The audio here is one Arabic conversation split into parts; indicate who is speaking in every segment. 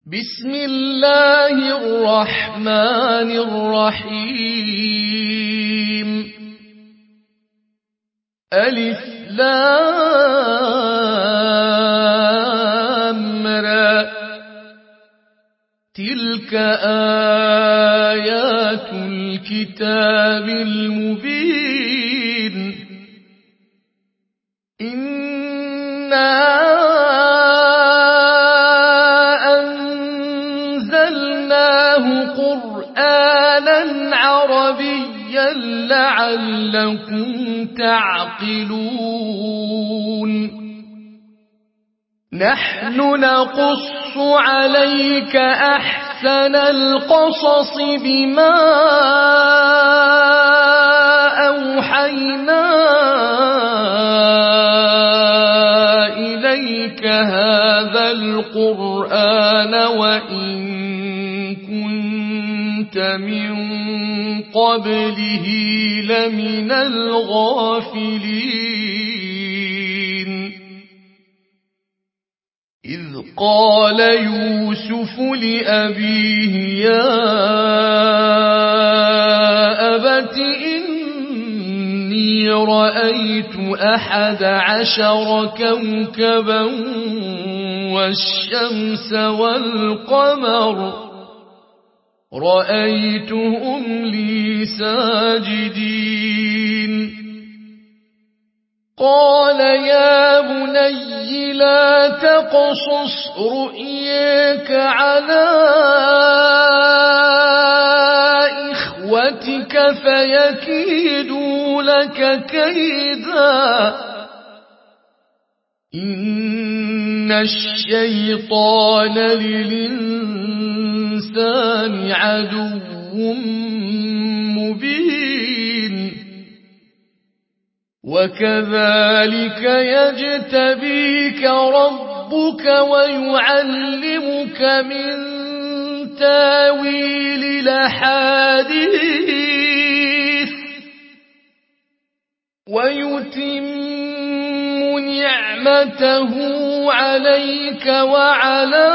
Speaker 1: بسم الله الرحمن الرحيم ألف لام را تلك آيات الكتاب المبين إنا أنزلناه قرآنا عربيا لعلكم تعقلون نحن نقص عليك أحسن القصص بما أوحينا إليك هذا القرآن وإن كنت من قبله لمن الغافلين إذ قال يوسف لأبيه يا أبت إني رأيت 11 كوكبا والشمس والقمر رأيتهم لي ساجدين قال يا بني لا تقصص رؤياك على إخوتك فيكيدوا لك كيدا إن الشيطان للإنسان عدو مبين وكذلك يجتبيك ربك ويعلمك من تاويل الأحاديث ويتم نعمته عليك وعلى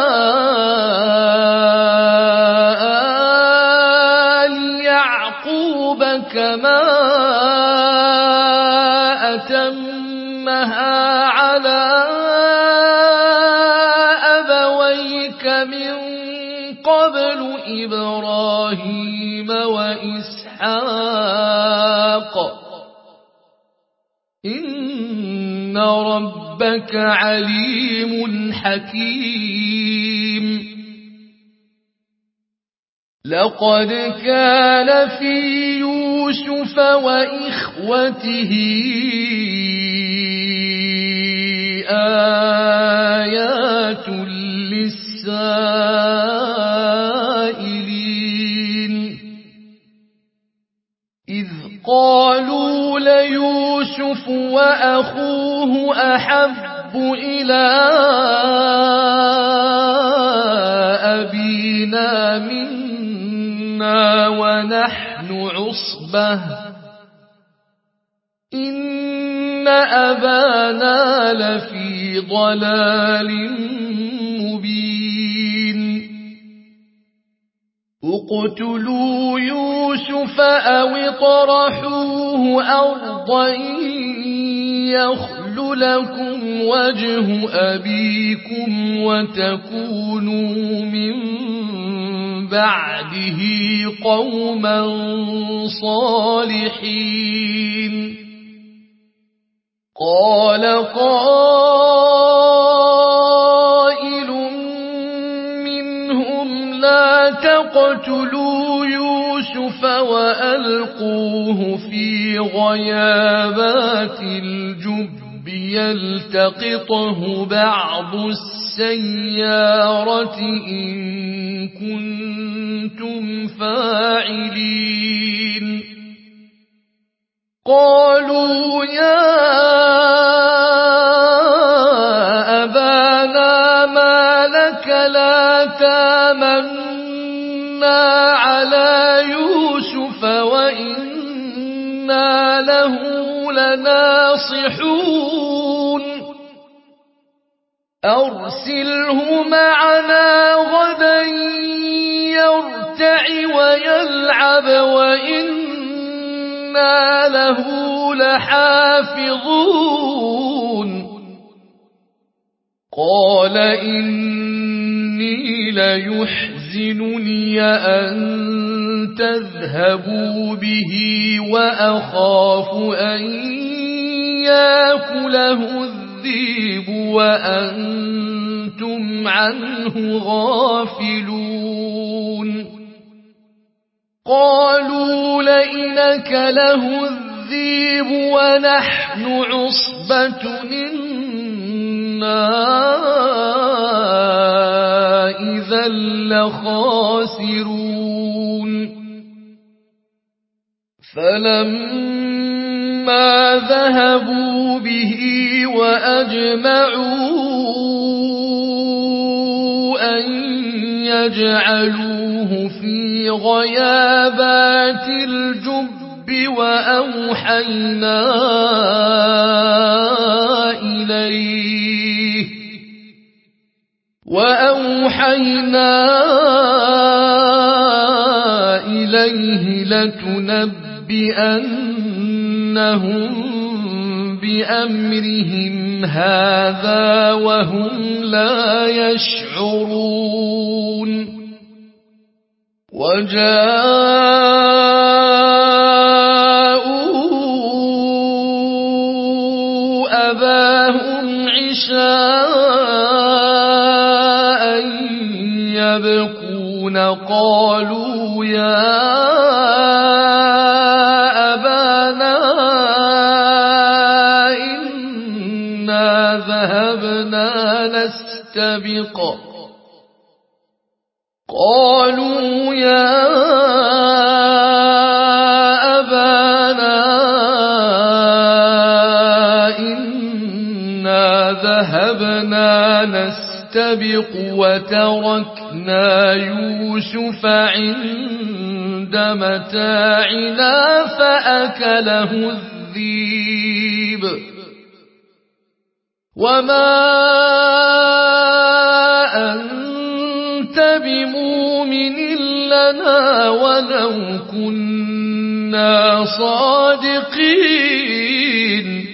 Speaker 1: آل يعقوب كما أتمها على أبويك من قبل إبراهيم وإسحاق إن ربك عليم حكيم لقد كان في يوسف وإخوته آيات للسائلين إذ قالوا ليوسف وأخوه أحب إلى أبينا منا ونحن عصبة إن أبانا لفي ضلال مبين اقتلوا يوسف أو اطرحوه أرضا يخل لكم وجه أبيكم وتكونوا من بعده قوما صالحين قال قائل منهم لا تقتلوا يوسف وألقوه في غيابات الجب يلتقطه بعض السيارة إن كنتم فاعلين قالوا يا أبانا ما لك لا تامنا على يوسف وإنا له لناصحون أرسله معنا يلعب وإنا له لحافظون قال إني ليحزنني أن تذهبوا به وأخاف أن يأكله الذئب وأنتم عنه غافلون قالوا لئن أكله الذئب ونحن عصبة إنا إذا لخاسرون فلما ذهبوا به وأجمعوا أن يجعلوه في غيابات الجب وأوحينا إليه لتنبئنهم بأمرهم هذا وهم لا يشعرون وجاءوا أباهم عشاء يبكون قالوا يا أبانا إنا ذهبنا نستبق قالوا يا أبانا إنا ذهبنا نستبق وتركنا يوسف عند متاعنا فأكله الذئب وما أنت بمؤمن لنا ولو كنا صادقين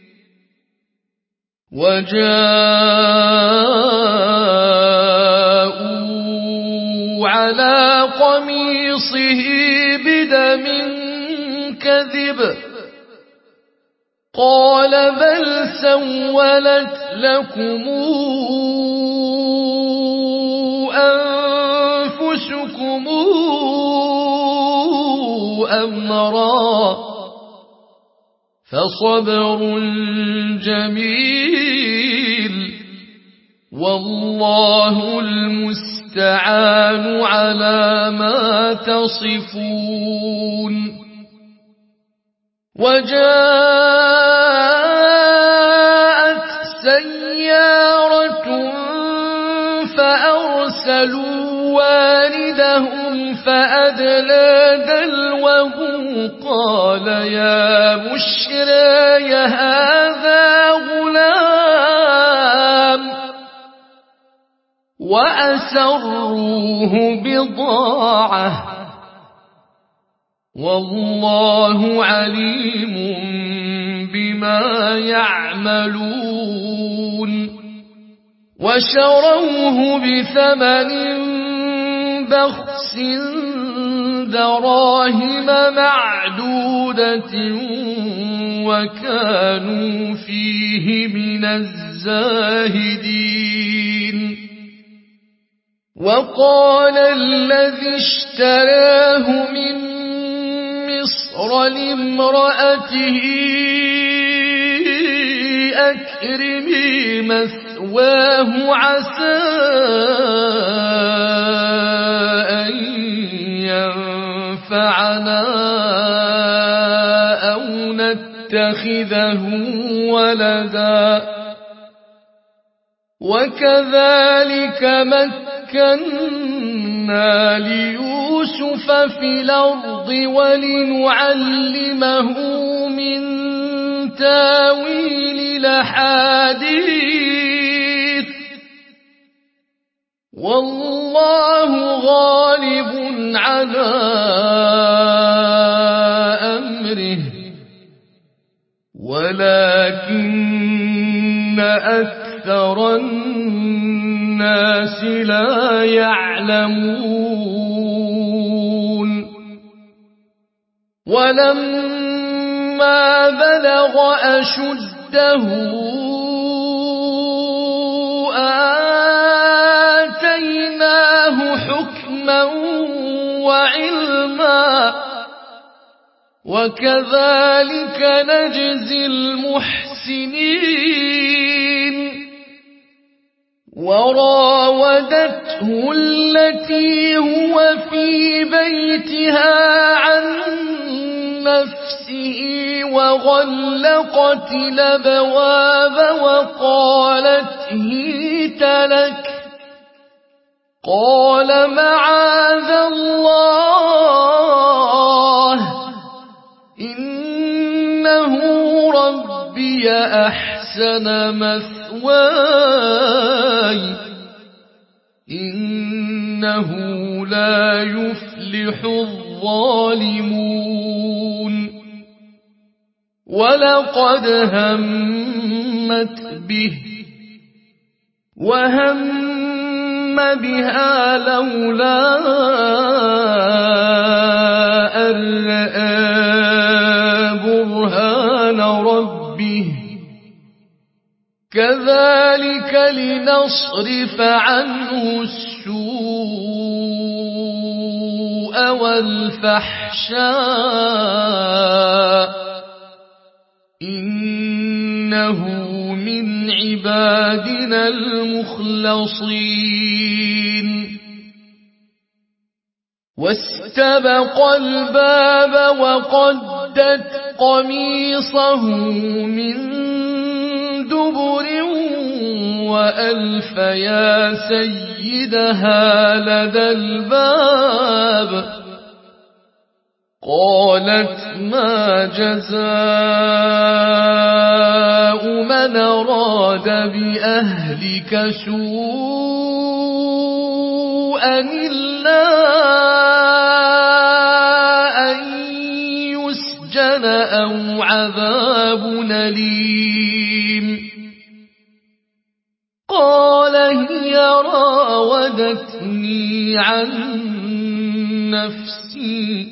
Speaker 1: وجاءوا على قميصه بدم كذب قال بل سولت لكم أنفسكم أمرا فصبر جميل والله المستعان على ما تصفون وجاءت سيارة فأرسلوا واردهم فأدلى دلوه قال يا بشرى هذا غلام وأسروه بضاعة والله عليم بما يعملون وشروه بثمن بخس دراهم معدودة وكانوا فيه من الزاهدين وقال الذي اشتراه من مصر لامرأته أكرمي مثواه عسى أن ينفعنا أو نتخذه ولدا وكذلك مكنا ليوسف في الأرض ولنعلمه من تاويل الأحاديث والله غالب على أكثر الناس لا يعلمون ولما بلغ أشده آتيناه حكما وعلما وكذلك نجزي المحسنين وراودته التي هو في بيتها عن نفسه وغلقت الأبواب وقالت هيت لك قال معاذ الله إنه ربي أحسن مثواي إنه لا يفلح الظالمون ولقد همت به وهم بها لولا أن رأى برهان ربه كذلك لنصرف عنه السوء والفحشاء إنه من عبادنا المخلصين واستبق الباب وقدت قميصه من دبر وألف يا سيدها لدى الباب قالت ما جزاء من أراد بأهلك سوءا إلا أن يسجن أو عذاب أليم قال هي راودتني عن نفسي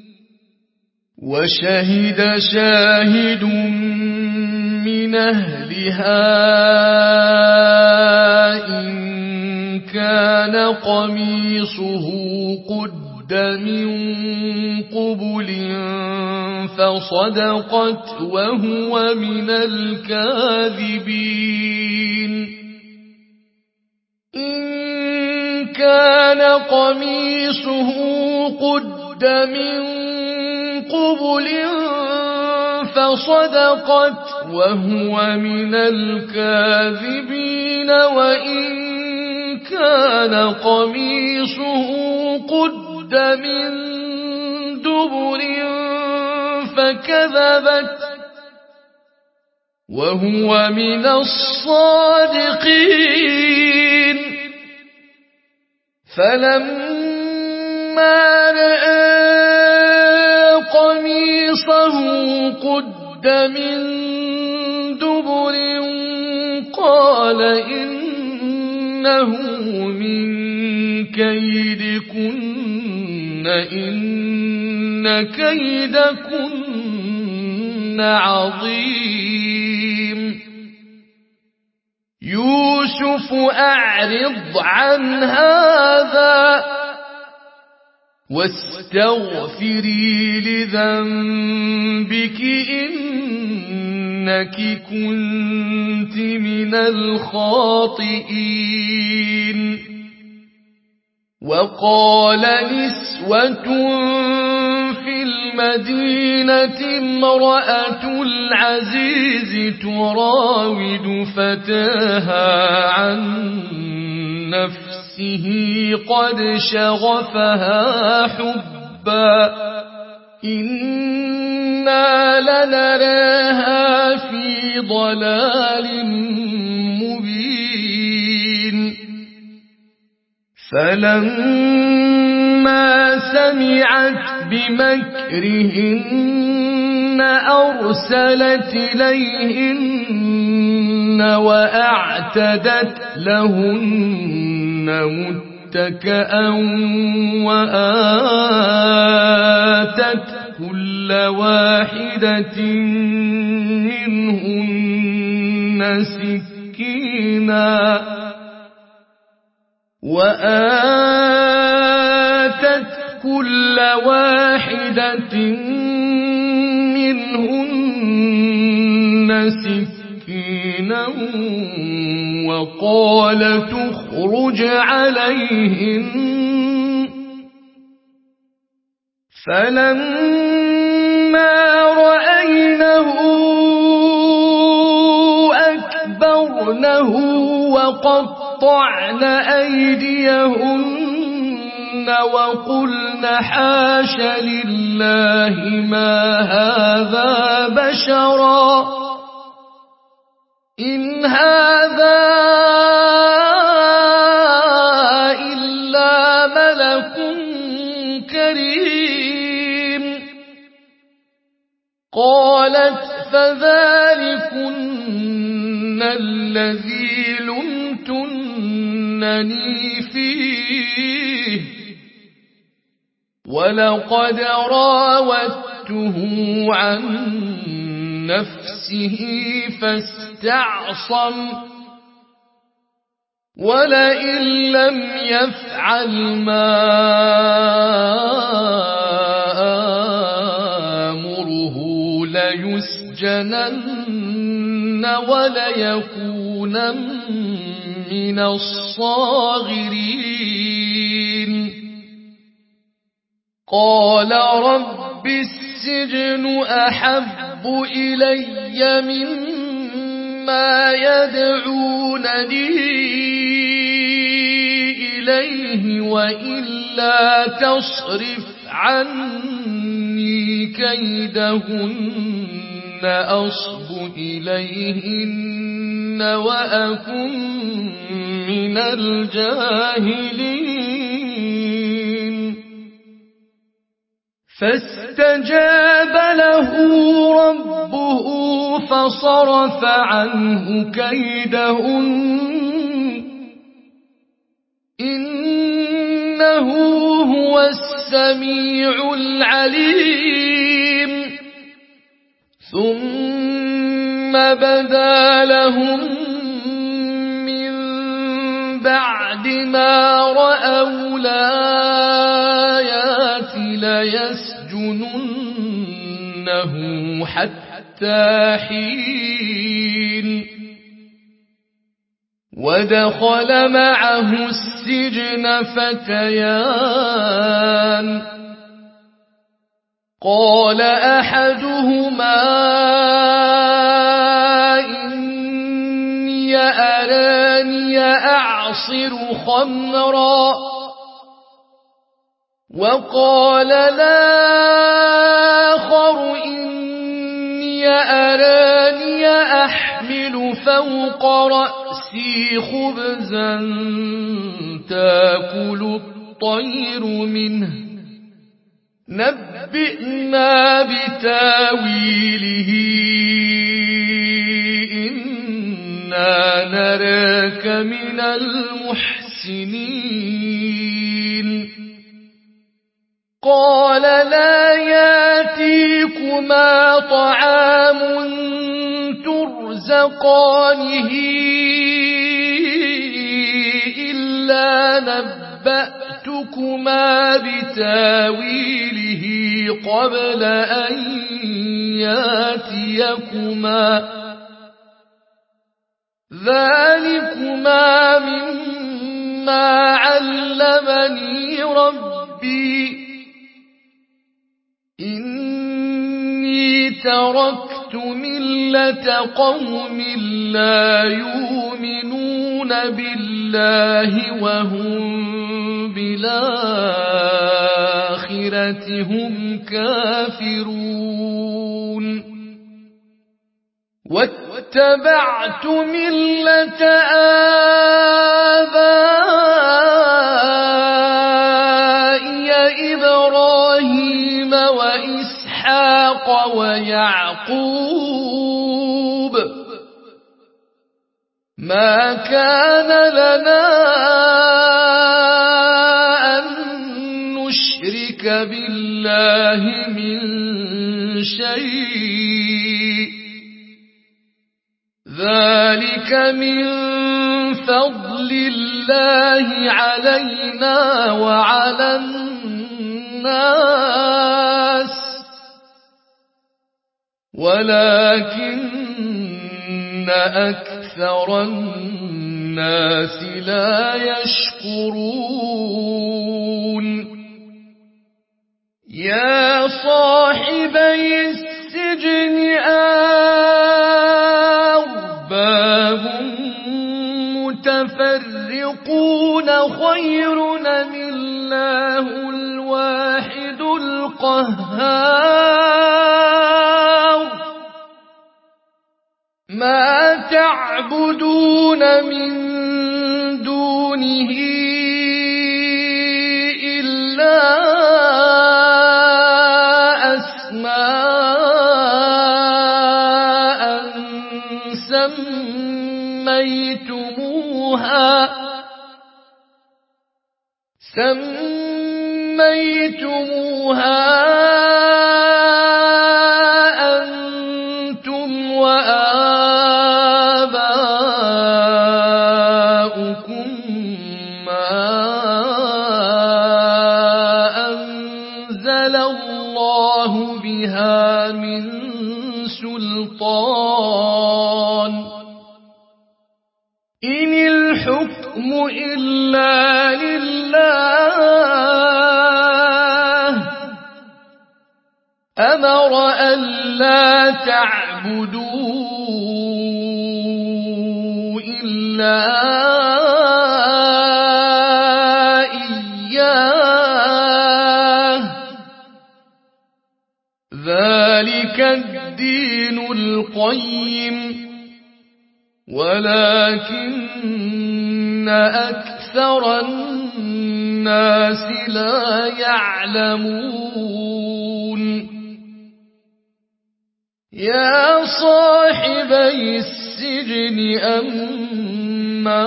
Speaker 1: وشهد شاهد من أهلها إن كان قميصه قد من قبل فصدقت وهو من الكاذبين إن كان قميصه قد من قبل فصدقت وهو من الكاذبين وإن كان قميصه قد من دبر فكذبت وهو من الصادقين فلما رأى قميصه قد من دبر قال إنه من كيدكن إن كيدكن عظيم يوسف أعرض عن هذا واستغفري لذنبك إنك كنت من الخاطئين وقال نسوة في المدينة امرأة العزيز تراود فتاها عن نفسه قد شغفها حبا إنا لنراها في ضلال مبين فلما سمعت بمكرهن أرسلت إليهن وأعتدت لهن متكأ وآتت كل واحدة منهن سكينا وقال تخرج عليهن فلما رأينه أكبرنه وقطعن أيديهن وقلن حاش لله ما هذا بشرا إن هذا إلا ملك كريم قالت فذلكن الذي لمتنني فيه ولقد راودته عن نفسه فاستعصم ولئن لم يفعل ما آمره ليسجنن وليكونا من الصاغرين قال رب السجن أحب إلي مما يدعونني إليه وإلا تصرف عني كيدهن أصب إليهن وأكن من الجاهلين فاستجاب له ربه فصرف عنه كيدهن إنه هو السميع العليم ثم بدا لهم من بعد ما رأوا الآيات ليسجننه حتى حين ودخل معه السجن فتيان قال أحدهما إني أراني أعصر خمرا وقال الآخر إني أراني أحمل فوق رأسي خبزا تأكل الطير منه نبئنا بتاويله إنا نراك من المحسنين قال لا ياتيكما طعام ترزقانه إلا نبأتكما بتاويله قبل أن ياتيكما ذلكما مما علمني ربي إني تركت ملة قوم لا يؤمنون بالله وهم بالآخرة هم كافرون واتبعت ملة آبائي إبراهيم وإسحاق ويعقوب ما كان لنا أن نشرك بالله من شيء ذلك من فضل الله علينا وعلى الناس ولكن أكثر الناس لا يشكرون يا صاحبي السجن أرباب متفرقون خير أم الله الواحد القهار ما تعبدون من دونه إلا أسماء سميتموها أنتم وآباؤكم ما أنزل الله بها من سلطان إن الحكم إلا لله أمر ألا تعبدوا إلا إياه ذلك الدين القيم ولكن أكثر الناس لا يعلمون يا صاحبي السجن أما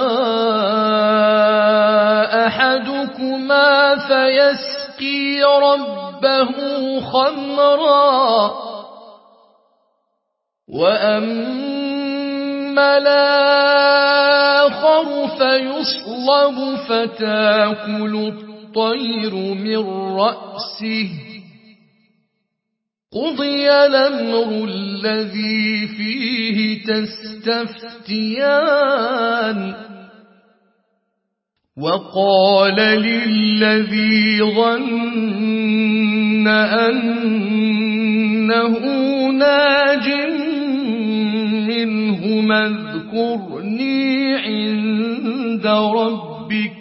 Speaker 1: أحدكما فيسقي ربه خمرا وأما الآخر فيصلب فتاكل الطير من رأسه قضي الأمر الذي فيه تستفتيان وقال للذي ظن أنه ناج منهما اذكرني عند ربك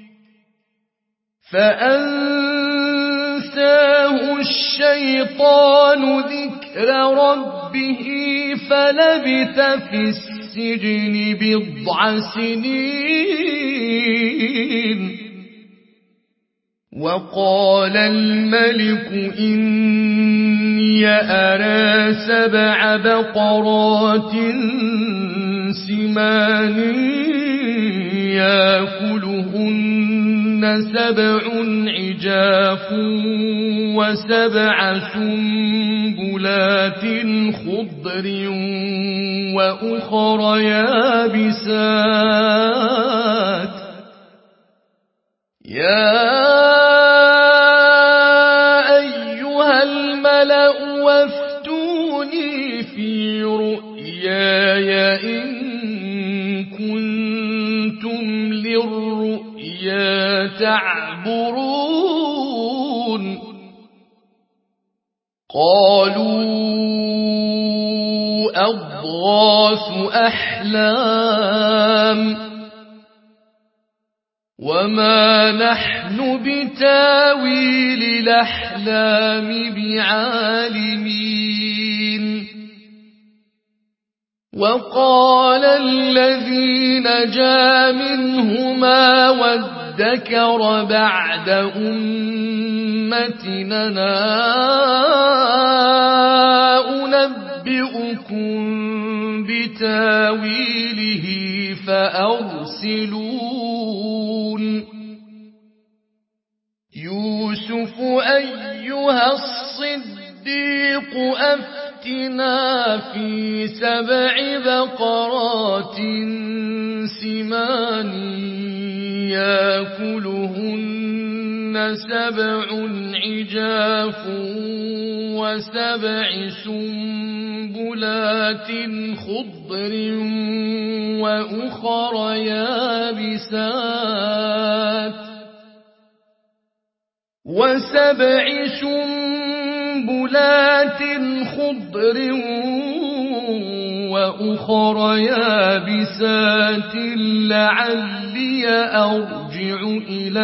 Speaker 1: فأنساه الشيطان ذكر ربه فلبث في السجن بضع سنين وقال الملك إني أرى 7 بقرات سمان يأكلهن 7 عجاف و7 سنبلات خضر وأخر يابسات يا أيها الملأ وافتوني في رؤياي إن كنتم للرؤيا تعبرون قالوا أضغاث أحلام وما نحن بتاويل الأحلام بعالمين وقال الذي نجا منهما وادكر بعد أمتنا أنبئكم بتاويله فأرسلون يوسف أيها الصديق أفتنا في 7 بقرات سمان يأكلهن 7 عجاف و7 سنبلات خضر وأخر يابسات لعلي أرجع إلى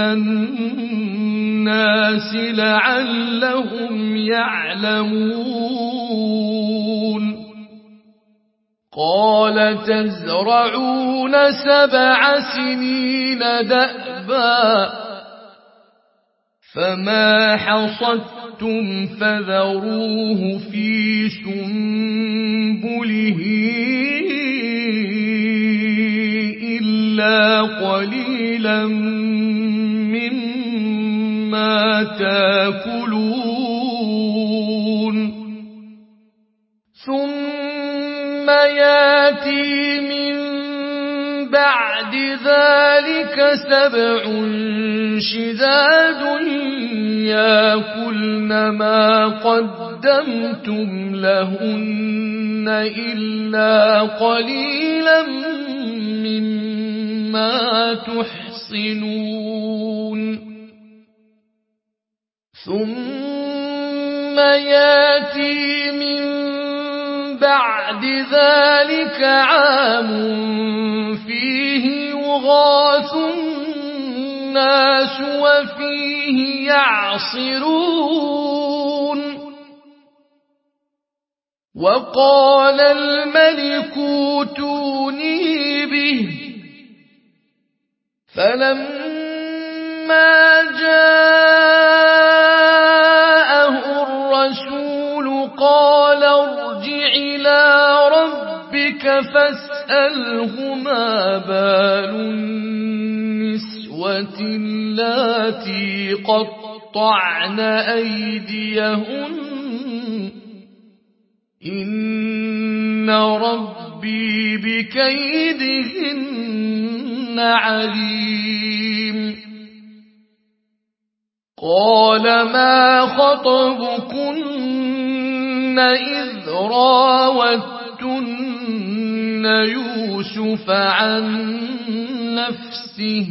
Speaker 1: الناس لعلهم يعلمون قال تزرعون 7 سنين دأبا فما حصدتم فذروه في سنبله إلا قليلا مما تأكلون ثم يأتي من بعد ذلك 7 شداد يأكلن ما قدمتم لهن إلا قليلا مما تحصنون ثم يأتي من بعد ذلك عام فيه يغاث الناس وفيه يعصرون وقال الملك ائتوني به فلما جاءه الرسول قال ارجع إلى ربك فاسأله ما بال النسوة اللاتي قطعن أيديهن إن ربي بكيدهن عليم قال ما خطبكن إذ راوتن يوسف عن نفسه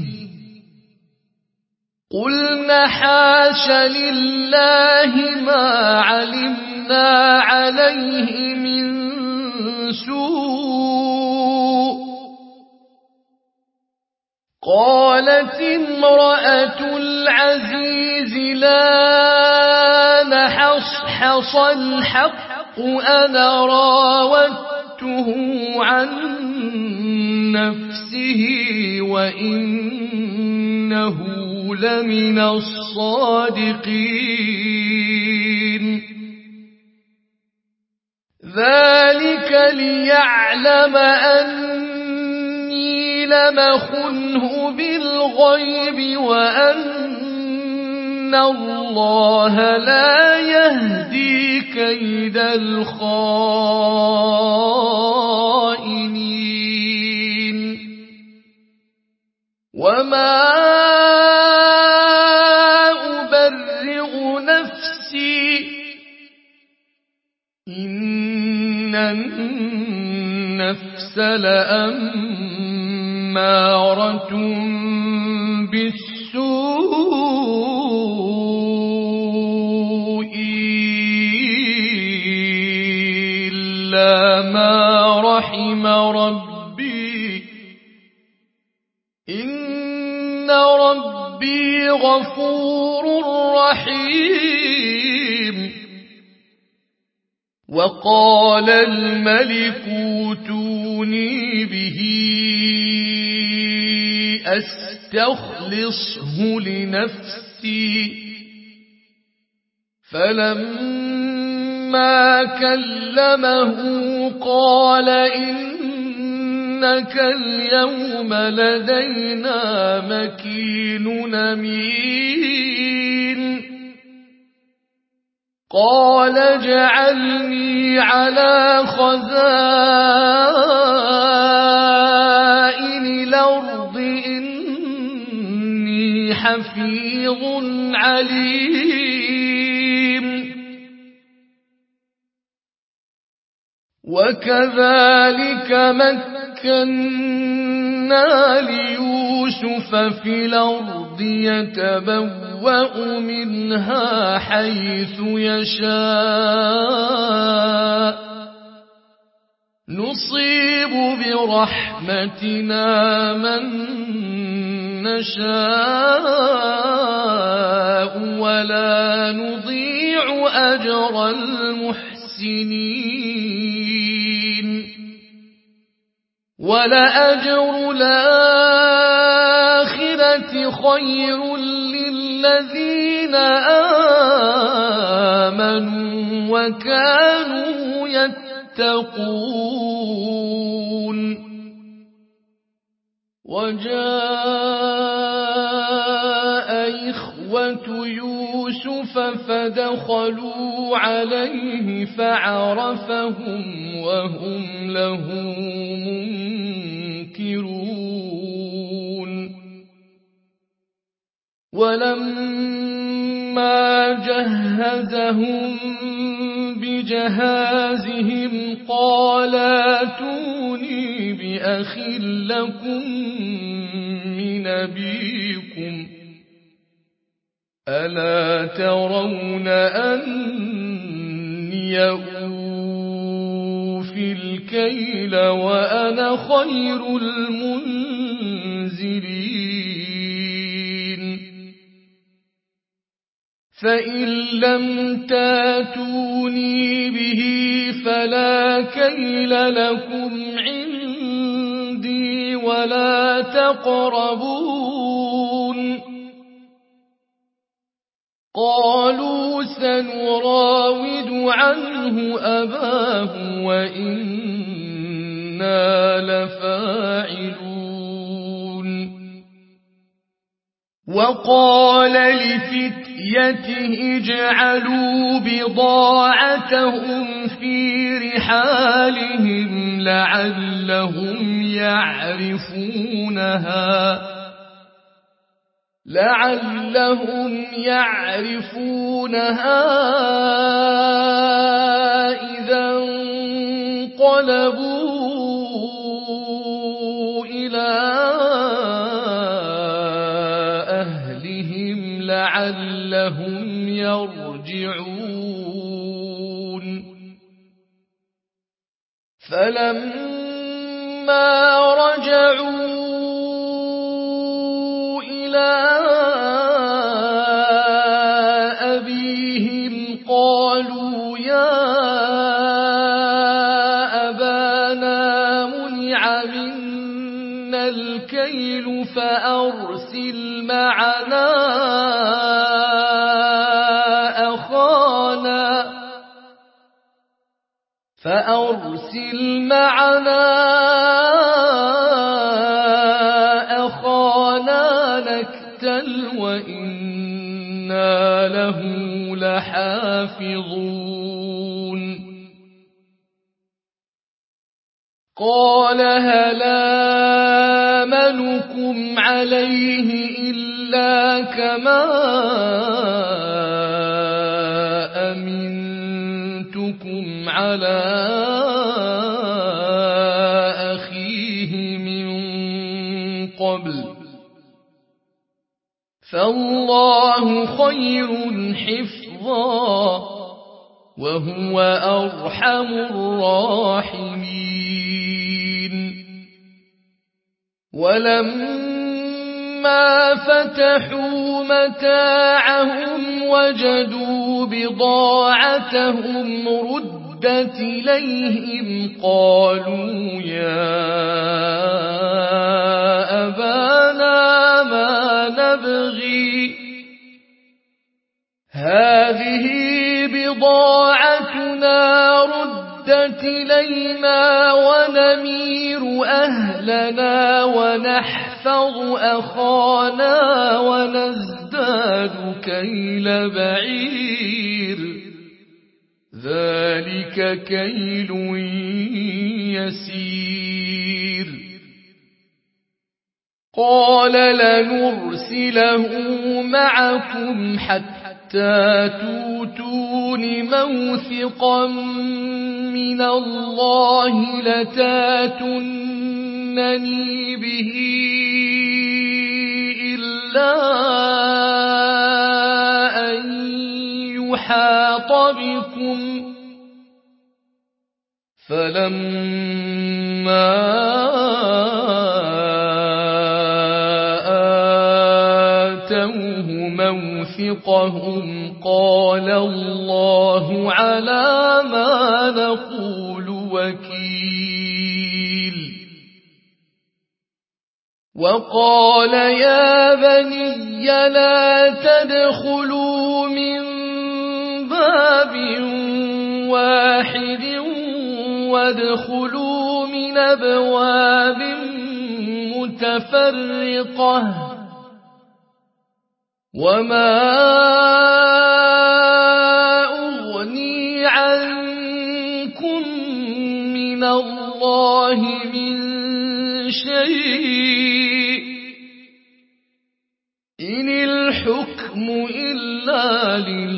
Speaker 1: قلنا حاش لله ما علمنا عليه من سوء قالت امرأة العزيز لا نحصحص الحق أنا راودته عن نفسه وإنه لمن الصادقين ذلك ليعلم أني لم أخنه بالغيب وأن الله لا يهدي كيد الخائنين وما أبرئ نفسي إن النفس لأمارة بالسوء إلا ما رحم ربي إن ربي غفور رحيم وقال الملك ائتوني به أستخلصه لنفسي فلما كلمه قال إنك اليوم لدينا مكين أمين قال اجعلني على خزائن الأرض إني حفيظ عليم وكذلك مكنا ليوسف في الأرض يتبوأ منها حيث يشاء نصيب برحمتنا من نشاء ولا نضيع أجر المحسنين ولأجر الآخرة خير للذين آمنوا وكانوا يتقون وجاء إخوة يوسف فدخلوا عليه فعرفهم وهم له منكرون ولما جهزهم بجهازهم قال ائتوني بأخ لكم من أبيكم ألا ترون أني أوفي الكيل وأنا خير المنزلين فإن لم تاتوني به فلا كيل لكم عندي ولا تقربون قالوا سنراود عنه أباه وإنا لفاعلون وقال لفتيته اجعلوا بضاعتهم في رحالهم لعلهم يعرفونها إذا انقلبوا إلى أهلهم لعلهم يرجعون فلما رجعوا إلى أبيهم قالوا يا أبانا منع منا الكيل فأرسل معنا أخانا نكتل وإنا له لحافظون قال هل آمنكم عليه إلا كما أمنتكم على أخيه من قبل فالله خير حفظا وهو أرحم الراحمين ولما فتحوا متاعهم وجدوا بضاعتهم ردت إليهم قالوا يا أبانا ما نبغي هذه بضاعتنا ردت إلينا ونمير أهلنا ونحفظ أخانا ونزداد كيل بعير ذلك كيل يسير قال لنرسله معكم حتى توتون موثقا من الله لتاتونني به إلا أن يحاط بكم فلما آتوه موثقهم قال الله على ما نقول وكيل وقال يا بني لا تدخلوا من باب واحد وادخلوا من أبواب متفرقة وما أغني عنكم من الله من شيء إن الحكم إلا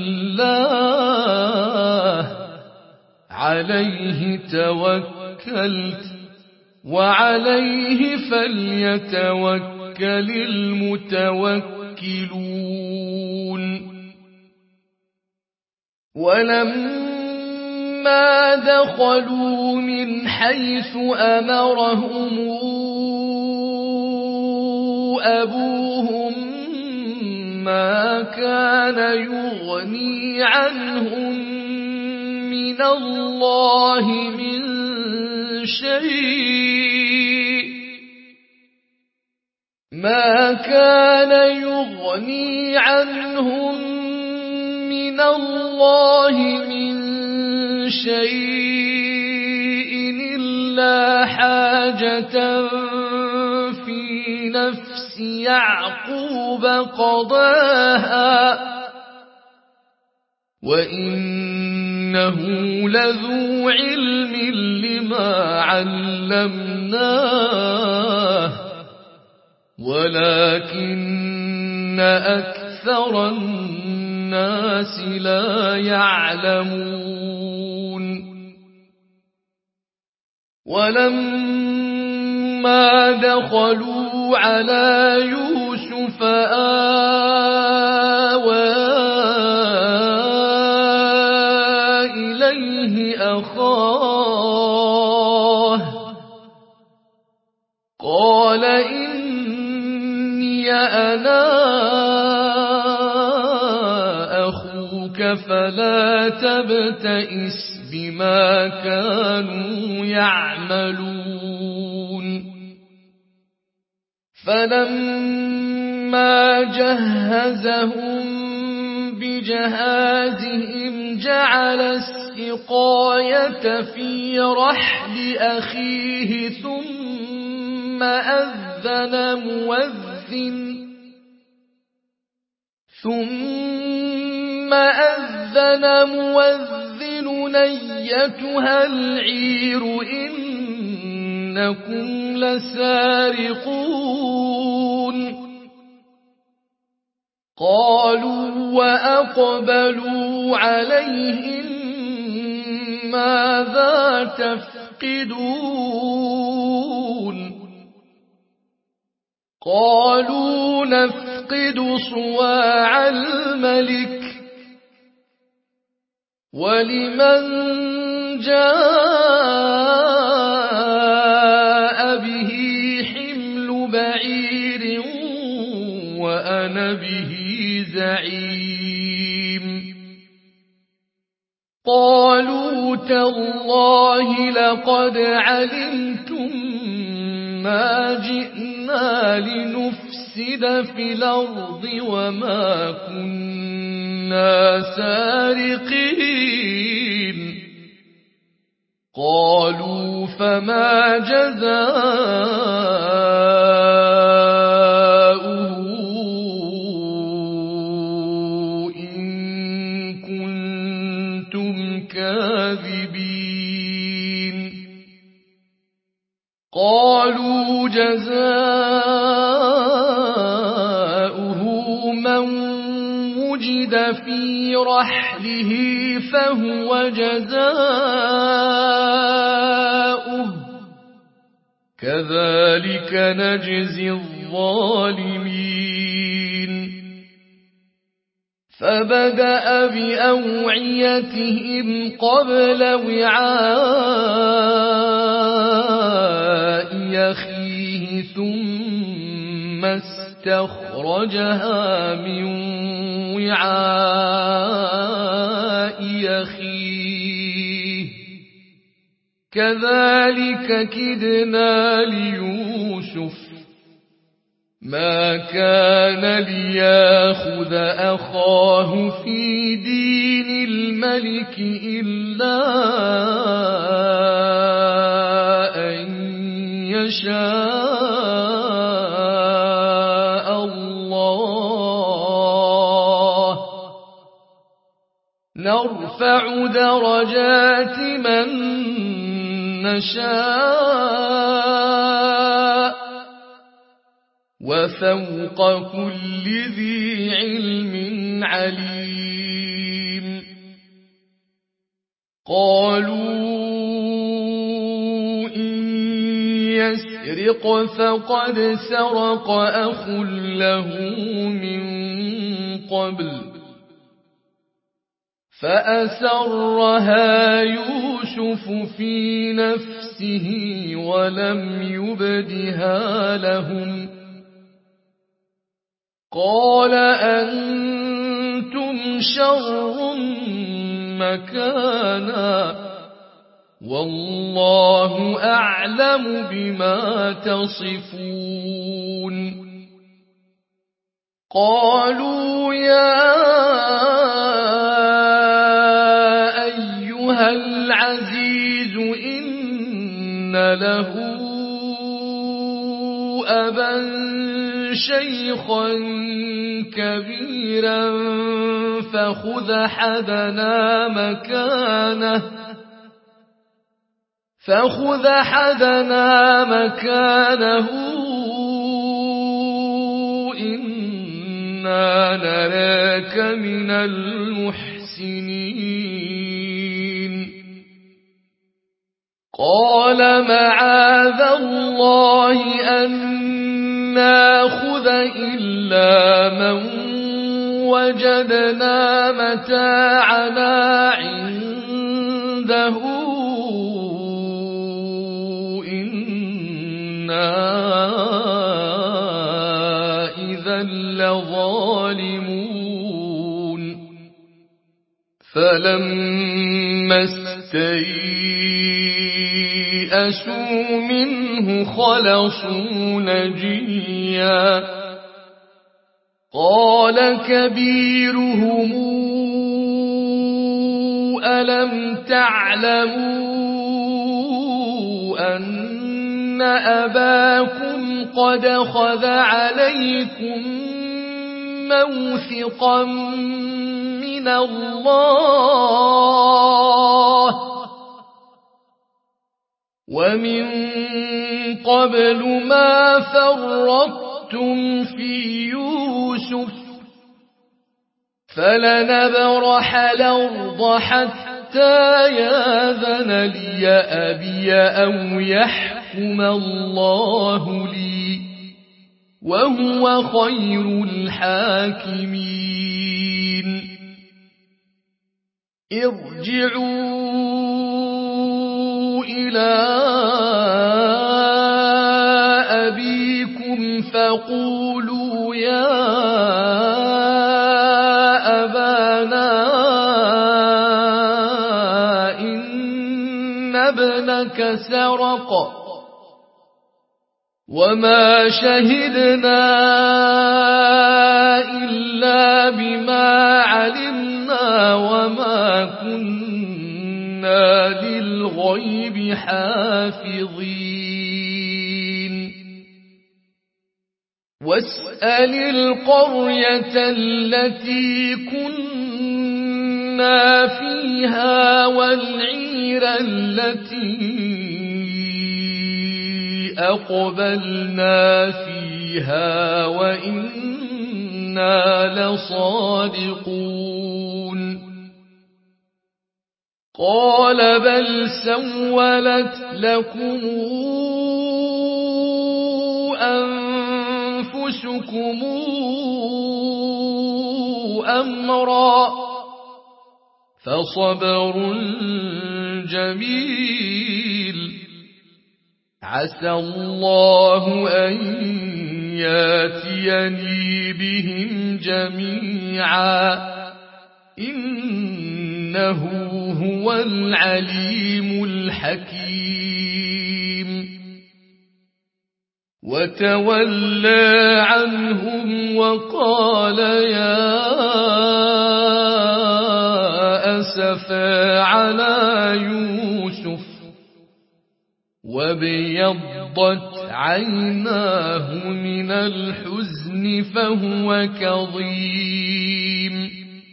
Speaker 1: لله عليه توكلت وعليه فليتوكل المتوكلون ولما دخلوا من حيث أمرهم أبوهم ما كان يغني عنهم من الله من شيء ما كان يغني عنهم من الله من شيء إلا حاجة في نفس يعقوب قضاها وإنه لذو علم لما علمناه ولكن أكثر الناس لا يعلمون ولما دخلوا على يوسف آوى إليه أخاه قال إني أنا أخوك فلا تبتئس بما كانوا يعملون فلما جهزهم بجهازهم جعل السقاية في رحل أخيه ثم أذن مؤذن أيتها العير إنكم لسارقون قالوا وأقبلوا عليهم ماذا تفقدون قالوا نفقد صواع الملك ولمن جاء به حمل بعير وأنا به زعيم قالوا تالله لقد علمتم ما جئنا لنفسد في الأرض وما كنا سارقين قالوا فما جزاؤه إن كنتم كاذبين قالوا جزاؤه من وجد في رحله فهو جزاؤه كذلك نجزي الظالمين فبدأ بأوعيتهم قبل وعاء أخيه ثم استخرجها من وعاء أخيه كذلك كدنا ليوسف ما كان ليأخذ أخاه في دين الملك إلا أن يشاء الله نرفع درجات من نشاء وفوق كل ذي علم عليم قالوا إن يسرق فقد سرق أخ له من قبل فأسرها يوسف في نفسه ولم يبدها لهم قال أنتم شر مكانا والله أعلم بما تصفون قالوا يا أيها العزيز إن له أبا شيخا كبيرا فخذ أحدنا مكانه إنا نراك من المحسنين قال معاذ الله أن ناخذ إلا من وجدنا متاعنا عنده إنا إذا لظالمون فلما استيئسوا منه خلصوا نجيا قال كبيرهم ألم تعلموا أن أباكم قد خذ عليكم موثقا من الله ومن قبل ما فرطتم في يوسف فلنبرح الأرض حتى يأذن لي أبي أو يحكم الله لي وهو خير الحاكمين ارجعوا إلى أبيكم فقولوا يا أبانا إن ابنك سرق وما شهدنا إلا بما علمنا وما كنا للغيب الغيب حافظين واسأل القرية التي كنا فيها والعير التي أقبلنا فيها وإنا لصادقون قال بل سولت لكم أنفسكم أمرا فصبر جميل عسى الله أن ياتيني بهم جميعا إنه هو العليم الحكيم وتولى عنهم وقال يا أسفا على يوسف وابيضت عيناه من الحزن فهو كظيم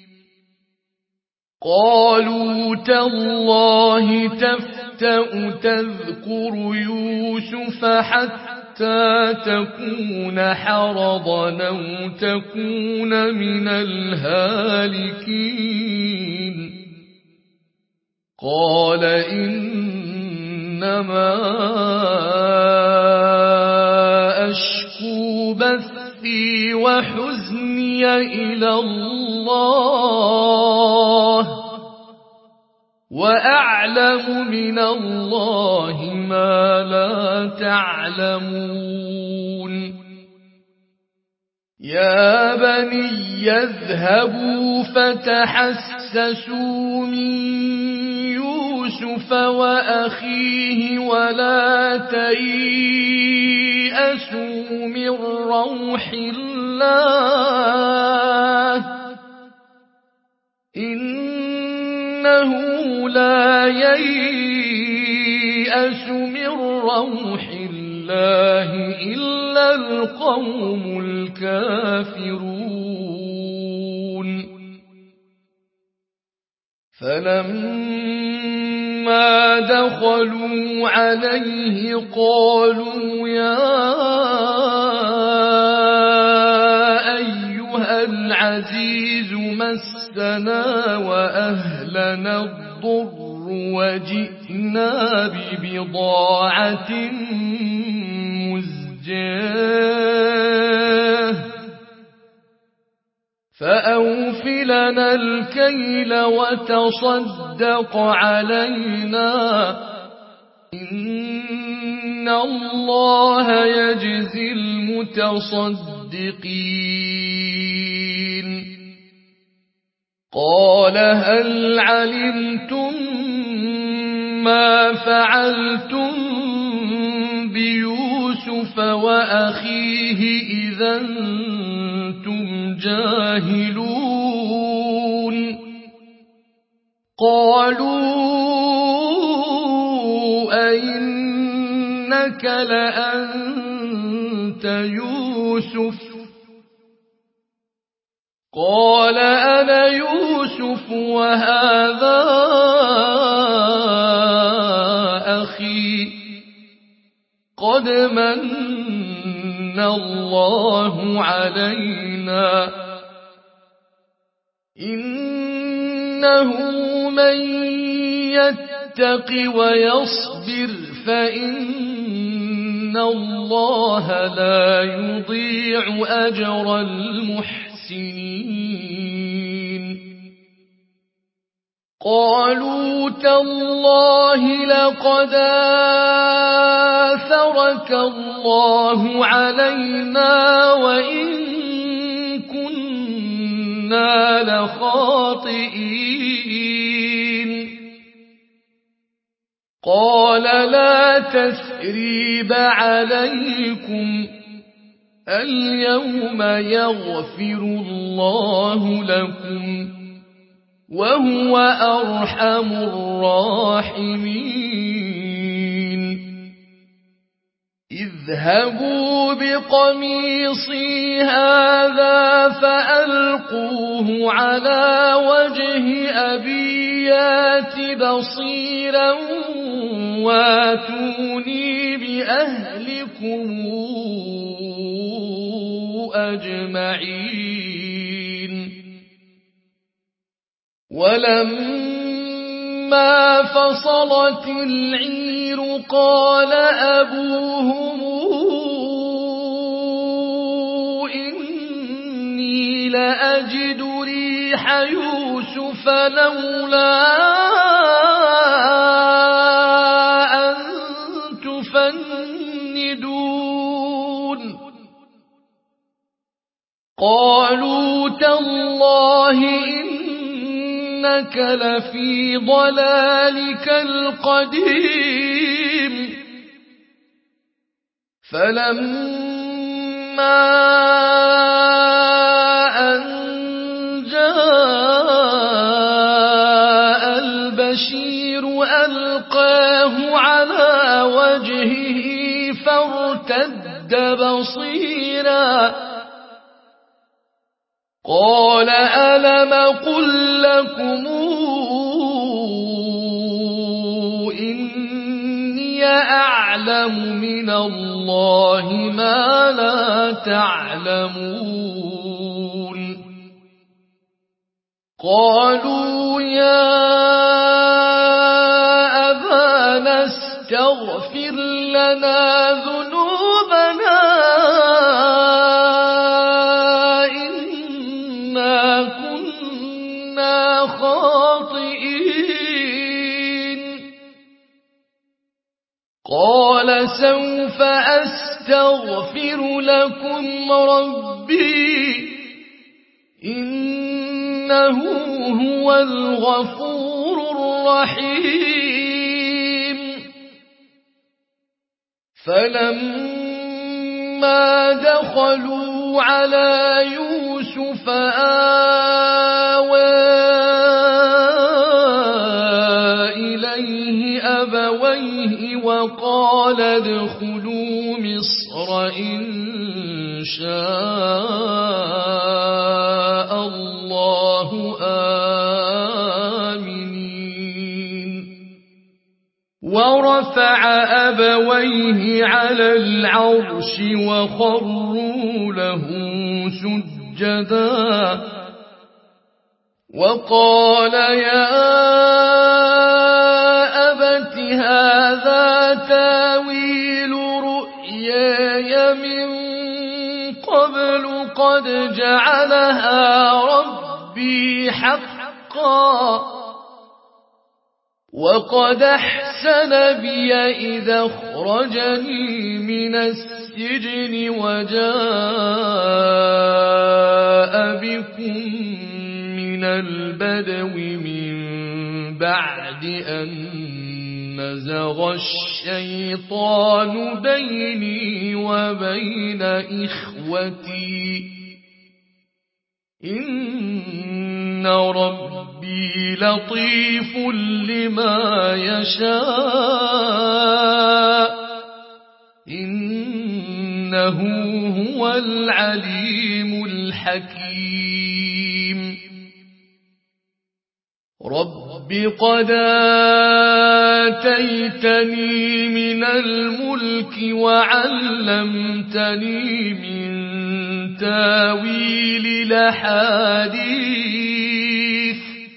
Speaker 1: قالوا تالله تفتأ تذكر يوسف حتى تكون حرضا أو تكون من الهالكين قال إنما أشكو بثي وحزني إلى الله وأعلم من الله ما لا تعلمون يا بني اذهبوا فتحسسوا من يوسف وأخيه ولا تيأسوا من روح الله إنه لا ييأس من روح الله إلا القوم الكافرون فلما دخلوا عليه قالوا يا أيها العزيز مسنا وأهلنا الضر وجئنا ببضاعة مزجاة فأوف لنا الكيل وتصدق علينا إن الله يجزي المتصدقين قال هل علمتم ما فعلتم بيوسف وأخيه إذا أنتم جاهلون قالوا أئنك لأنت يوسف قال أنا يوسف وهذا أخي قد من الله علينا إنه من يتق ويصبر فإن الله لا يضيع أجر المحسنين قالوا تالله لقد آثرك الله علينا وإن كنا لخاطئين قال لا تثريب عليكم اليوم يغفر الله لكم وهو أرحم الراحمين. اذهبوا بقميصي هذا فألقوه على وجه أبي يات بصيرا واتوني بأهلكم أجمعين. ولما فصلت العير قال أبوهم إني لأجد ريح يوسف لولا أن تفندون. قالوا تالله إنك لفي ضلالك القديم. فلما أن جاء البشير ألقاه على وجهه فارتد بصيرا قال ألم قل لكم إني أعلم من الله ما لا تعلمون. قالوا يا أبانا استغفر لنا ذنوبنا كنا خاطئين. قال سوف أستغفر لكم ربي إنه هو الغفور الرحيم. فلما دخلوا على يوسف آوى إليه أبويه وقال ادخلوا مصر إن شاء الله آمنين. ورفع أبويه على العرش وخروا له سجدا وقال يا أبت هذا تاويل رؤياي من قبل قد جعلها ربي حقا وقد أحسن بي إذا أخرجني من السجن وجاء بكم من البدو من بعد أن نزغ الشيطان بيني وبين إخوتي إن ربي لطيف لما يشاء إنه هو العليم الحكيم. رب قد آتيتني من الملك وعلمتني من تاويل الأحاديث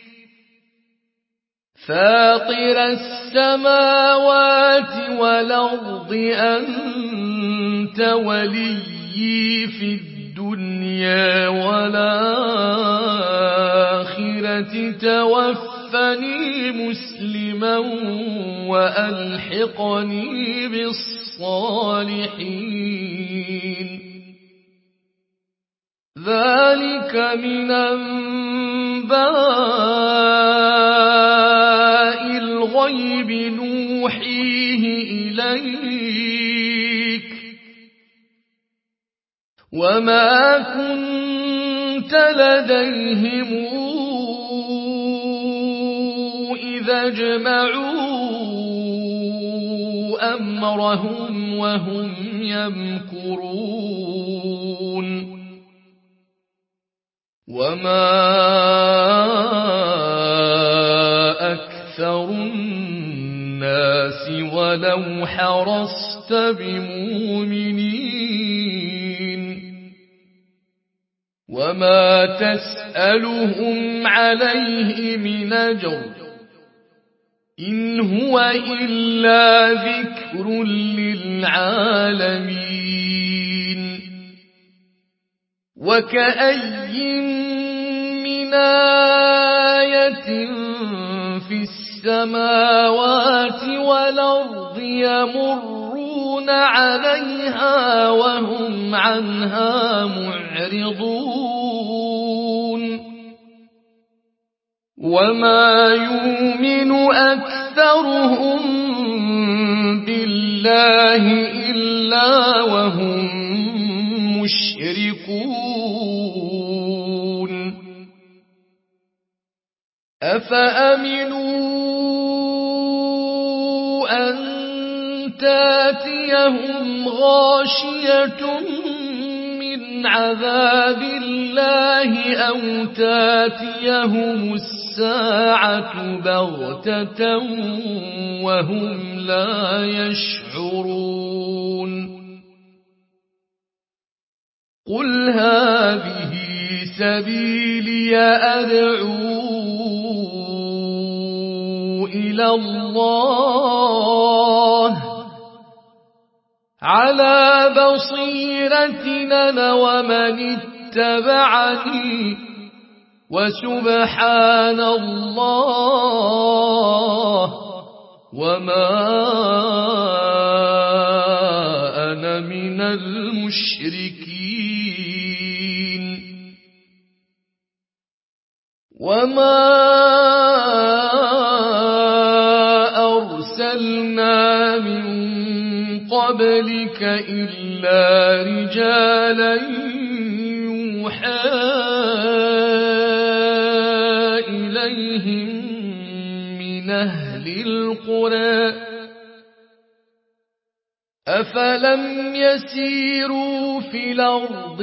Speaker 1: فاطر السماوات والأرض أنت وليي في الدنيا والآخرة توفني مسلما وألحقني بالصالحين. ذلك من أنباء الغيب نوحيه إليك وما كنت لديهم إذا اجمعوا أمرهم وهم يمكرون وما أكثر الناس ولو حرصت بمؤمنين وما تسألهم عليه من أجر إن هو إلا ذكر للعالمين وكأي من آية في السماوات والأرض يمرون عليها وهم عنها معرضون وما يؤمن أكثرهم بالله إلا وهم مشركون أفأمنوا أن تاتيهم غاشية من عذاب الله أو تاتيهم الساعة بغتة وهم لا يشعرون قل هذه سبيلي أدعو إلى الله على بصيرة أنا ومن اتبعني وسبحان الله وما أنا من المشركين وما أرسلنا من قبلك إلا رجالا يوحى إليهم من أهل القرى أفلم يسيروا في الأرض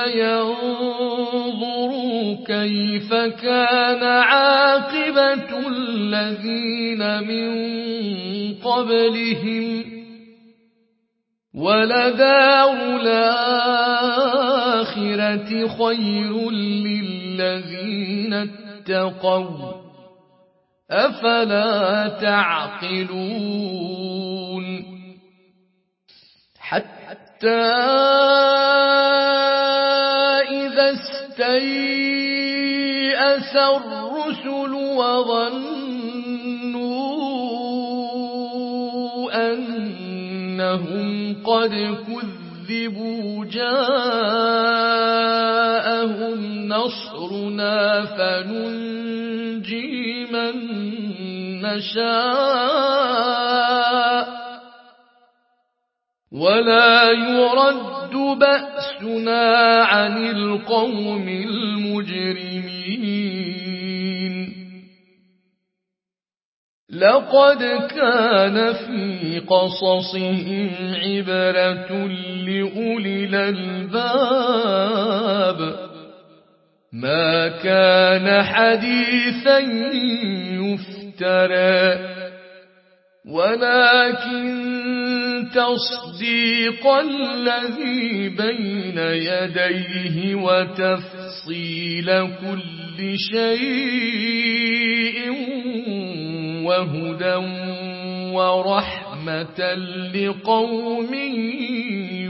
Speaker 1: فينظروا كيف كان عاقبة الذين من قبلهم ولدار الآخرة خير للذين اتقوا أفلا تعقلون حتى إذا استيأس الرسل وظنوا أنهم قد كذبوا جاءهم نصرنا فننجي من نشاء ولا يرد بأسنا عن القوم المجرمين لقد كان في قصصهم عبرة لأولي الألباب ما كان حديثا يفترى ولكن تصديق الذي بين يديه وتفصيل كل شيء وهدى ورحمة لقوم